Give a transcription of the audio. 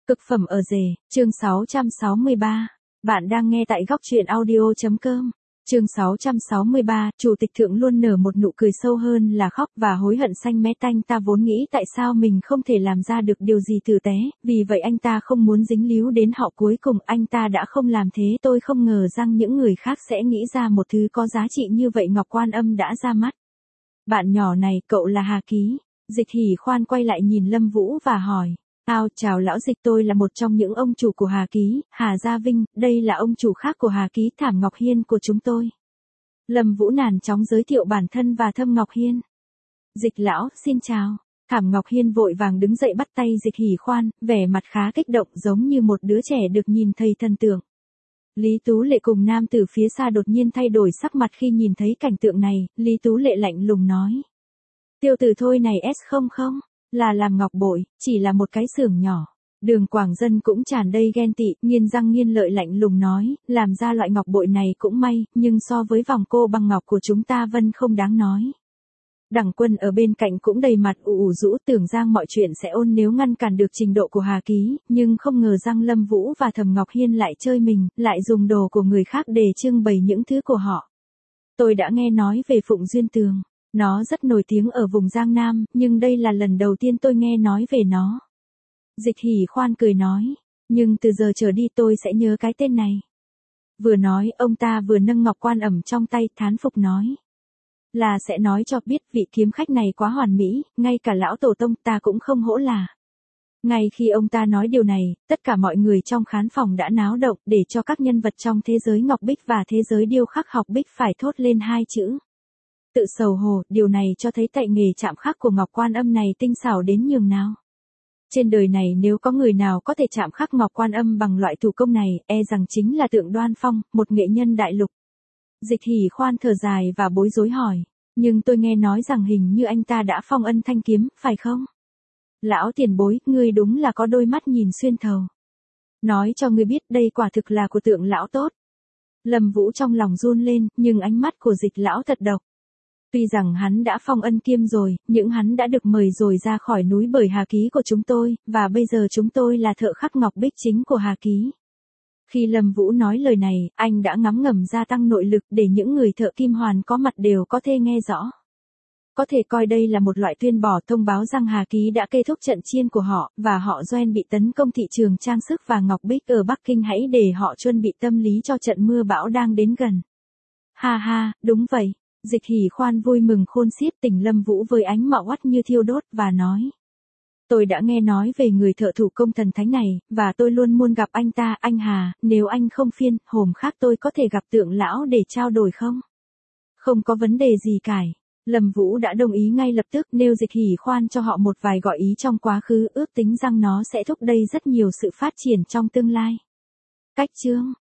Cực phẩm ở rể, chương 663. Bạn đang nghe tại góc truyện audio.com. Chương 663, Chủ tịch Thượng luôn nở một nụ cười sâu hơn là khóc và hối hận xanh mét. Anh ta vốn nghĩ tại sao mình không thể làm ra được điều gì tử tế, vì vậy anh ta không muốn dính líu đến họ. Cuối cùng anh ta đã không làm thế. Tôi không ngờ rằng những người khác sẽ nghĩ ra một thứ có giá trị như vậy. Ngọc Quan Âm đã ra mắt. Bạn nhỏ này, cậu là Hà Ký. Dịch Hỉ Khoan quay lại nhìn Lâm Vũ và hỏi. Chào lão Dịch, tôi là một trong những ông chủ của Hà Ký, Hà Gia Vinh, đây là ông chủ khác của Hà Ký, Thảm Ngọc Hiên của chúng tôi. Lâm Vũ nản chóng giới thiệu bản thân và Thâm Ngọc Hiên. Dịch lão, xin chào. Thảm Ngọc Hiên vội vàng đứng dậy bắt tay Dịch Hỉ Khoan, vẻ mặt khá kích động giống như một đứa trẻ được nhìn thấy thần tượng. Lý Tú Lệ cùng nam tử phía xa đột nhiên thay đổi sắc mặt khi nhìn thấy cảnh tượng này, Lý Tú Lệ lạnh lùng nói. Tiêu tử thôi này S00. Là làm ngọc bội, chỉ là một cái xưởng nhỏ. Đường Quảng Dân cũng tràn đầy ghen tị, nghiến răng nghiến lợi lạnh lùng nói, làm ra loại ngọc bội này cũng may, nhưng so với vòng cô bằng ngọc của chúng ta Vân không đáng nói. Đẳng Quân ở bên cạnh cũng đầy mặt ủ rũ, tưởng rằng mọi chuyện sẽ ôn nếu ngăn cản được trình độ của Hà Ký, nhưng không ngờ rằng Lâm Vũ và Thẩm Ngọc Hiên lại chơi mình, lại dùng đồ của người khác để trưng bày những thứ của họ. Tôi đã nghe nói về Phụng Duyên Tường. Nó rất nổi tiếng ở vùng Giang Nam, nhưng đây là lần đầu tiên tôi nghe nói về nó. Dịch Hỉ Khoan cười nói, nhưng từ giờ trở đi tôi sẽ nhớ cái tên này. Vừa nói, ông ta vừa nâng Ngọc Quan Ẩm trong tay, thán phục nói. Là sẽ nói cho biết vị kiếm khách này quá hoàn mỹ, ngay cả lão tổ tông ta cũng không hỗ là. Ngay khi ông ta nói điều này, tất cả mọi người trong khán phòng đã náo động để cho các nhân vật trong thế giới Ngọc Bích và thế giới điêu khắc học Bích phải thốt lên hai chữ. Tự sầu hồ, điều này cho thấy tay nghề chạm khắc của Ngọc Quan Âm này tinh xảo đến nhường nào. Trên đời này nếu có người nào có thể chạm khắc Ngọc Quan Âm bằng loại thủ công này, rằng chính là Tượng Đoan Phong, một nghệ nhân đại lục. Dịch Hỉ Khoan thở dài và bối rối hỏi, nhưng tôi nghe nói rằng hình như anh ta đã phong ân thanh kiếm, phải không? Lão tiền bối, ngươi đúng là có đôi mắt nhìn xuyên thấu. Nói cho ngươi biết đây quả thực là của Tượng lão tốt. Lâm Vũ trong lòng run lên, nhưng ánh mắt của Dịch lão thật độc. Tuy rằng hắn đã phong ân kiêm rồi, nhưng hắn đã được mời rồi ra khỏi núi bởi Hà Ký của chúng tôi, và bây giờ chúng tôi là thợ khắc ngọc bích chính của Hà Ký. Khi Lâm Vũ nói lời này, anh đã ngấm ngầm gia tăng nội lực để những người thợ kim hoàn có mặt đều có thể nghe rõ. Có thể coi đây là một loại tuyên bố thông báo rằng Hà Ký đã kết thúc trận chiến của họ, và họ doanh bị tấn công thị trường trang sức và ngọc bích ở Bắc Kinh, hãy để họ chuẩn bị tâm lý cho trận mưa bão đang đến gần. Ha ha, đúng vậy. Dịch Hỉ Khoan vui mừng khôn xiết, tỉnh Lâm Vũ với ánh mạo oắt như thiêu đốt và nói. Tôi đã nghe nói về người thợ thủ công thần thánh này, và tôi luôn muốn gặp anh ta. Anh Hà, nếu anh không phiền, hôm khác tôi có thể gặp Tượng lão để trao đổi không? Không có vấn đề gì cả. Lâm Vũ đã đồng ý ngay lập tức, nêu Dịch Hỉ Khoan cho họ một vài gợi ý trong quá khứ, ước tính rằng nó sẽ thúc đẩy rất nhiều sự phát triển trong tương lai. Cách chương